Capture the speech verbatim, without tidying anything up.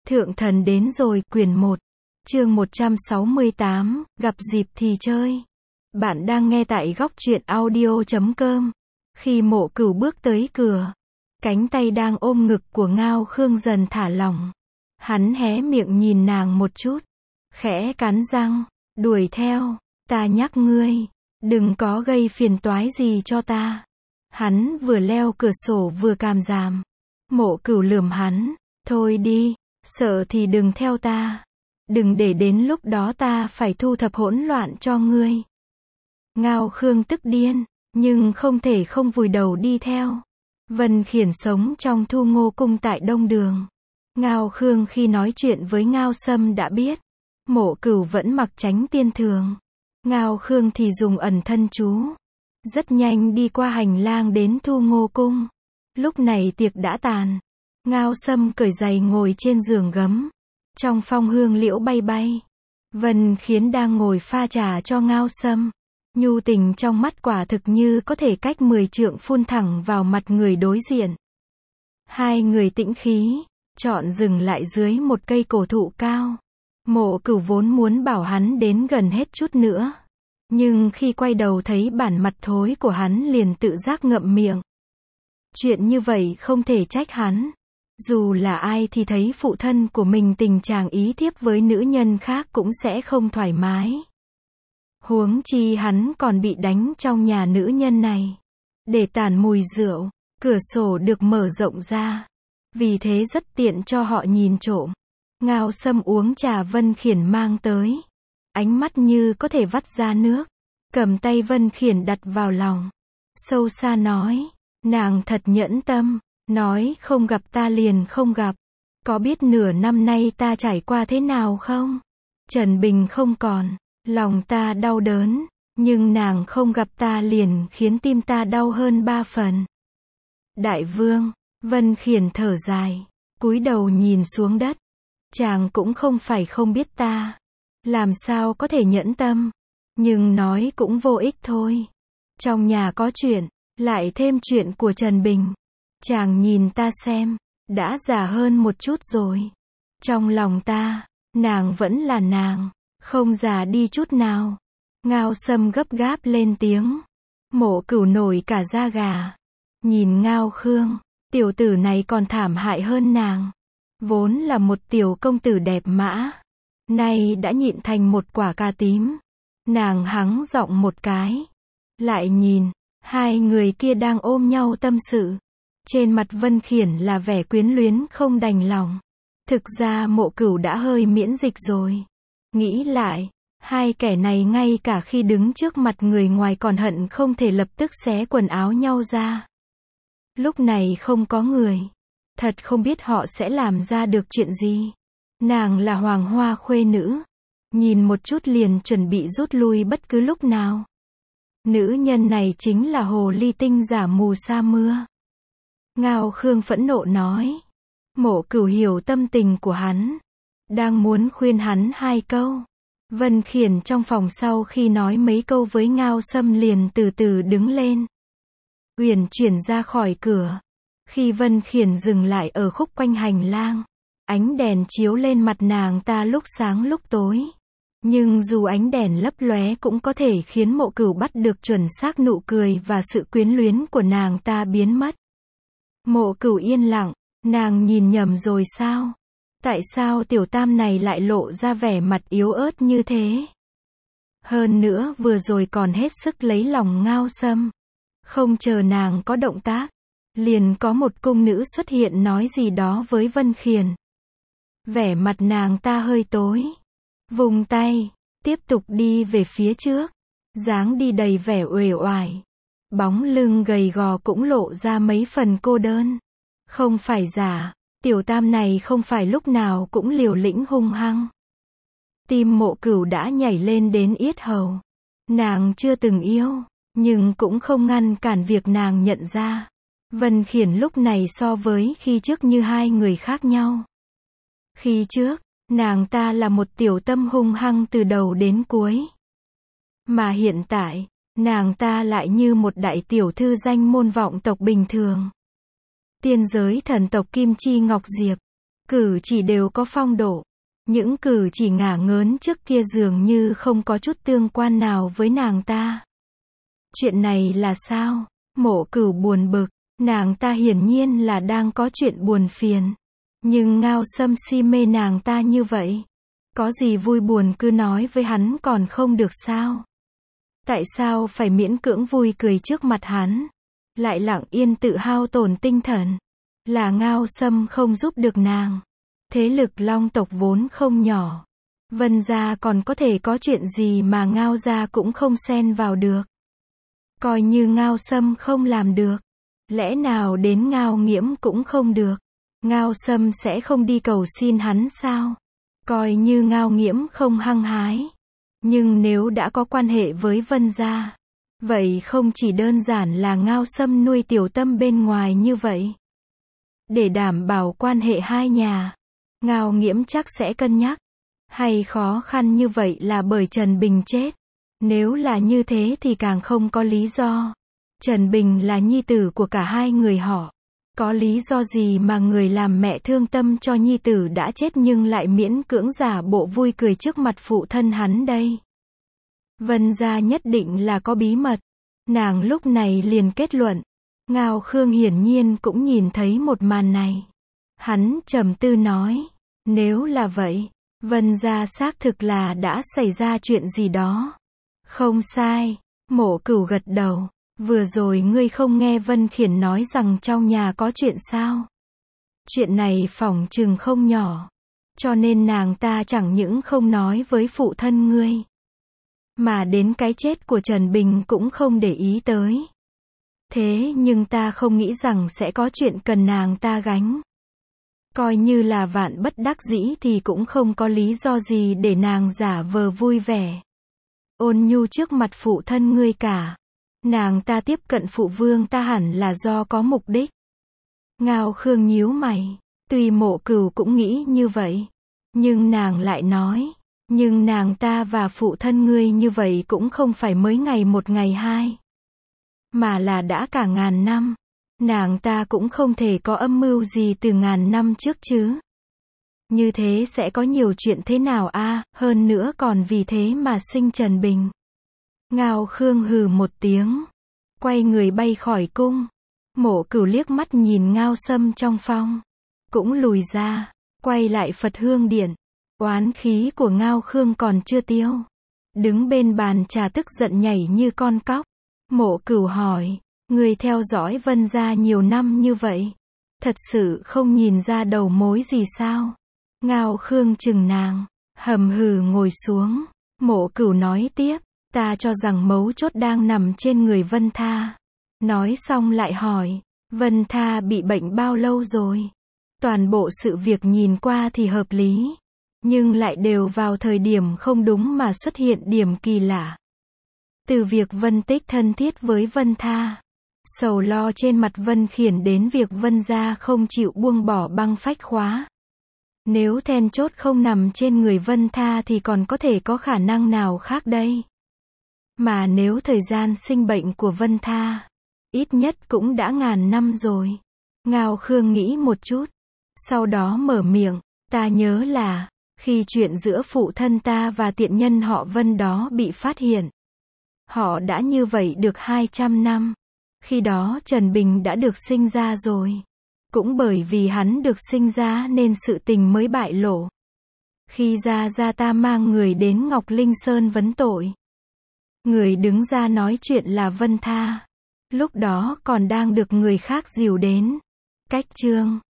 Thượng thần đến rồi, quyển một, chương một trăm sáu mươi tám, gặp dịp thì chơi. Bạn đang nghe tại góc truyện audio chấm com. Khi Mộ Cửu bước tới cửa, cánh tay đang ôm ngực của Ngao Khương dần thả lỏng. Hắn hé miệng nhìn nàng một chút, khẽ cắn răng, đuổi theo, ta nhắc ngươi, đừng có gây phiền toái gì cho ta. Hắn vừa leo cửa sổ vừa càm ràm. Mộ Cửu lườm hắn, thôi đi, sợ thì đừng theo ta. Đừng để đến lúc đó ta phải thu thập hỗn loạn cho ngươi. Ngao Khương tức điên, nhưng không thể không vùi đầu đi theo. Vân Khiển sống trong Thu Ngô cung tại Đông Đường. Ngao Khương khi nói chuyện với Ngao Sâm đã biết. Mộ Cửu vẫn mặc chánh tiên thường. Ngao Khương thì dùng ẩn thân chú. Rất nhanh đi qua hành lang đến Thu Ngô cung. Lúc này tiệc đã tàn. Ngao Sâm cởi giày ngồi trên giường gấm. Trong phong hương liễu bay bay. Vân Khiển đang ngồi pha trà cho Ngao Sâm. Nhu tình trong mắt quả thực như có thể cách mười trượng phun thẳng vào mặt người đối diện. Hai người tĩnh khí, chọn dừng lại dưới một cây cổ thụ cao. Mộ Cửu vốn muốn bảo hắn đến gần hết chút nữa. Nhưng khi quay đầu thấy bản mặt thối của hắn liền tự giác ngậm miệng. Chuyện như vậy không thể trách hắn. Dù là ai thì thấy phụ thân của mình tình trạng ý thiếp với nữ nhân khác cũng sẽ không thoải mái. Huống chi hắn còn bị đánh trong nhà nữ nhân này. Để tản mùi rượu, cửa sổ được mở rộng ra. Vì thế rất tiện cho họ nhìn trộm. Ngao Sâm uống trà Vân Khiển mang tới. Ánh mắt như có thể vắt ra nước. Cầm tay Vân Khiển đặt vào lòng. Sâu xa nói, nàng thật nhẫn tâm. Nói không gặp ta liền không gặp. Có biết nửa năm nay ta trải qua thế nào không? Trần Bình không còn. Lòng ta đau đớn. Nhưng nàng không gặp ta liền khiến tim ta đau hơn ba phần. Đại vương, Vân Khiển thở dài. Cúi đầu nhìn xuống đất. Chàng cũng không phải không biết ta. Làm sao có thể nhẫn tâm. Nhưng nói cũng vô ích thôi. Trong nhà có chuyện. Lại thêm chuyện của Trần Bình. Chàng nhìn ta xem, đã già hơn một chút rồi. Trong lòng ta, nàng vẫn là nàng, không già đi chút nào. Ngao Sâm gấp gáp lên tiếng. Mộ Cửu nổi cả da gà. Nhìn Ngao Khương, tiểu tử này còn thảm hại hơn nàng. Vốn là một tiểu công tử đẹp mã. Nay đã nhịn thành một quả cà tím. Nàng hắng giọng một cái. Lại nhìn, hai người kia đang ôm nhau tâm sự. Trên mặt Vân Khiển là vẻ quyến luyến không đành lòng. Thực ra Mộ Cửu đã hơi miễn dịch rồi. Nghĩ lại, hai kẻ này ngay cả khi đứng trước mặt người ngoài còn hận không thể lập tức xé quần áo nhau ra. Lúc này không có người. Thật không biết họ sẽ làm ra được chuyện gì. Nàng là hoàng hoa khuê nữ. Nhìn một chút liền chuẩn bị rút lui bất cứ lúc nào. Nữ nhân này chính là hồ ly tinh giả mù sa mưa. Ngao Khương phẫn nộ nói. Mộ Cửu hiểu tâm tình của hắn. Đang muốn khuyên hắn hai câu. Vân Khiển trong phòng sau khi nói mấy câu với Ngao Sâm liền từ từ đứng lên. Uyển chuyển ra khỏi cửa. Khi Vân Khiển dừng lại ở khúc quanh hành lang. Ánh đèn chiếu lên mặt nàng ta lúc sáng lúc tối. Nhưng dù ánh đèn lấp lóe cũng có thể khiến Mộ Cửu bắt được chuẩn xác nụ cười và sự quyến luyến của nàng ta biến mất. Mộ Cửu yên lặng, nàng nhìn nhầm rồi sao? Tại sao tiểu tam này lại lộ ra vẻ mặt yếu ớt như thế? Hơn nữa vừa rồi còn hết sức lấy lòng Ngao Sâm. Không chờ nàng có động tác, liền có một cung nữ xuất hiện nói gì đó với Vân Khiển. Vẻ mặt nàng ta hơi tối. Vùng tay, tiếp tục đi về phía trước. Dáng đi đầy vẻ uể oải. Bóng lưng gầy gò cũng lộ ra mấy phần cô đơn. Không phải giả, tiểu tam này không phải lúc nào cũng liều lĩnh hung hăng. Tim Mộ Cửu đã nhảy lên đến yết hầu. Nàng chưa từng yêu, nhưng cũng không ngăn cản việc nàng nhận ra. Vân Khiển lúc này so với khi trước như hai người khác nhau. Khi trước, nàng ta là một tiểu tâm hung hăng từ đầu đến cuối. Mà hiện tại, nàng ta lại như một đại tiểu thư danh môn vọng tộc bình thường. Tiên giới thần tộc Kim Chi Ngọc Diệp. cử chỉ đều có phong độ. Những cử chỉ ngả ngớn trước kia dường như không có chút tương quan nào với nàng ta. Chuyện này là sao? Mộ Cửu buồn bực, nàng ta hiển nhiên là đang có chuyện buồn phiền. Nhưng Ngao Sâm si mê nàng ta như vậy. Có gì vui buồn cứ nói với hắn còn không được sao? Tại sao phải miễn cưỡng vui cười trước mặt hắn? Lại lặng yên tự hao tổn tinh thần. Là Ngao Sâm không giúp được nàng. Thế lực Long tộc vốn không nhỏ. Vân gia còn có thể có chuyện gì mà Ngao gia cũng không xen vào được. Coi như Ngao Sâm không làm được. Lẽ nào đến Ngao Nghiễm cũng không được. Ngao Sâm sẽ không đi cầu xin hắn sao? Coi như Ngao Nghiễm không hăng hái. Nhưng nếu đã có quan hệ với Vân gia, vậy không chỉ đơn giản là Ngao Sâm nuôi tiểu tâm bên ngoài như vậy. Để đảm bảo quan hệ hai nhà, Ngao Nghiễm chắc sẽ cân nhắc. Hay khó khăn như vậy là bởi Trần Bình chết. Nếu là như thế thì càng không có lý do. Trần Bình là nhi tử của cả hai người họ. Có lý do gì mà người làm mẹ thương tâm cho nhi tử đã chết nhưng lại miễn cưỡng giả bộ vui cười trước mặt phụ thân hắn đây? Vân gia nhất định là có bí mật. Nàng lúc này liền kết luận. Ngao Khương hiển nhiên cũng nhìn thấy một màn này. Hắn trầm tư nói, nếu là vậy, Vân gia xác thực là đã xảy ra chuyện gì đó. Không sai, Mộ Cửu gật đầu. Vừa rồi ngươi không nghe Vân Khiển nói rằng trong nhà có chuyện sao? Chuyện này phỏng chừng không nhỏ. Cho nên nàng ta chẳng những không nói với phụ thân ngươi, mà đến cái chết của Trần Bình cũng không để ý tới. Thế nhưng ta không nghĩ rằng sẽ có chuyện cần nàng ta gánh. Coi như là vạn bất đắc dĩ thì cũng không có lý do gì để nàng giả vờ vui vẻ, ôn nhu trước mặt phụ thân ngươi cả. Nàng ta tiếp cận phụ vương ta hẳn là do có mục đích. Ngao Khương nhíu mày. Tuy Mộ Cửu cũng nghĩ như vậy. Nhưng nàng lại nói. Nhưng nàng ta và phụ thân ngươi như vậy cũng không phải mới ngày một ngày hai. Mà là đã cả ngàn năm. Nàng ta cũng không thể có âm mưu gì từ ngàn năm trước chứ. Như thế sẽ có nhiều chuyện thế nào a, hơn nữa còn vì thế mà sinh Trần Bình. Ngao Khương hừ một tiếng, quay người bay khỏi cung. Mộ Cửu liếc mắt nhìn Ngao Sâm trong phòng, cũng lùi ra, quay lại Phật Hương Điện. Oán khí của Ngao Khương còn chưa tiêu, đứng bên bàn trà tức giận nhảy như con cóc. Mộ Cửu hỏi, người theo dõi Vân gia nhiều năm như vậy, thật sự không nhìn ra đầu mối gì sao? Ngao Khương chừng nàng, hầm hừ ngồi xuống. Mộ Cửu nói tiếp, ta cho rằng mấu chốt đang nằm trên người Vân Tha. Nói xong lại hỏi, Vân Tha bị bệnh bao lâu rồi? Toàn bộ sự việc nhìn qua thì hợp lý, nhưng lại đều vào thời điểm không đúng mà xuất hiện điểm kỳ lạ. Từ việc Vân Tích thân thiết với Vân Tha, sầu lo trên mặt Vân Khiển đến việc Vân gia không chịu buông bỏ băng phách khóa. Nếu then chốt không nằm trên người Vân Tha thì còn có thể có khả năng nào khác đây? Mà nếu thời gian sinh bệnh của Vân Tha, ít nhất cũng đã ngàn năm rồi. Ngao Khương nghĩ một chút, sau đó mở miệng, ta nhớ là, khi chuyện giữa phụ thân ta và tiện nhân họ Vân đó bị phát hiện, họ đã như vậy được hai trăm năm. Khi đó Trần Bình đã được sinh ra rồi. Cũng bởi vì hắn được sinh ra nên sự tình mới bại lộ. Khi Gia Gia ta mang người đến Ngọc Linh Sơn vấn tội, người đứng ra nói chuyện là Vân Tha. Lúc đó còn đang được người khác dìu đến. Cách chương